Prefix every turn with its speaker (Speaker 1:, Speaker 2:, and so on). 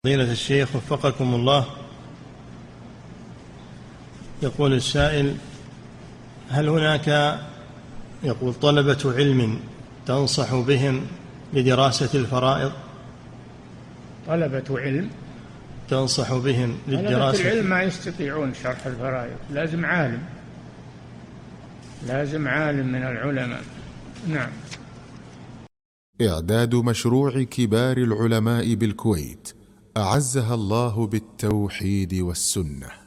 Speaker 1: فضيلة الشيخ وفقكم الله، يقول السائل: هل هناك طلبة علم تنصح بهم لدراسة الفرائض؟
Speaker 2: طلبة علم
Speaker 1: تنصح بهم للدراسة؟
Speaker 2: طلبة العلم ما يستطيعون شرح الفرائض، لازم عالم من العلماء. نعم.
Speaker 3: إعداد مشروع كبار العلماء بالكويت أعزها الله بالتوحيد والسنة.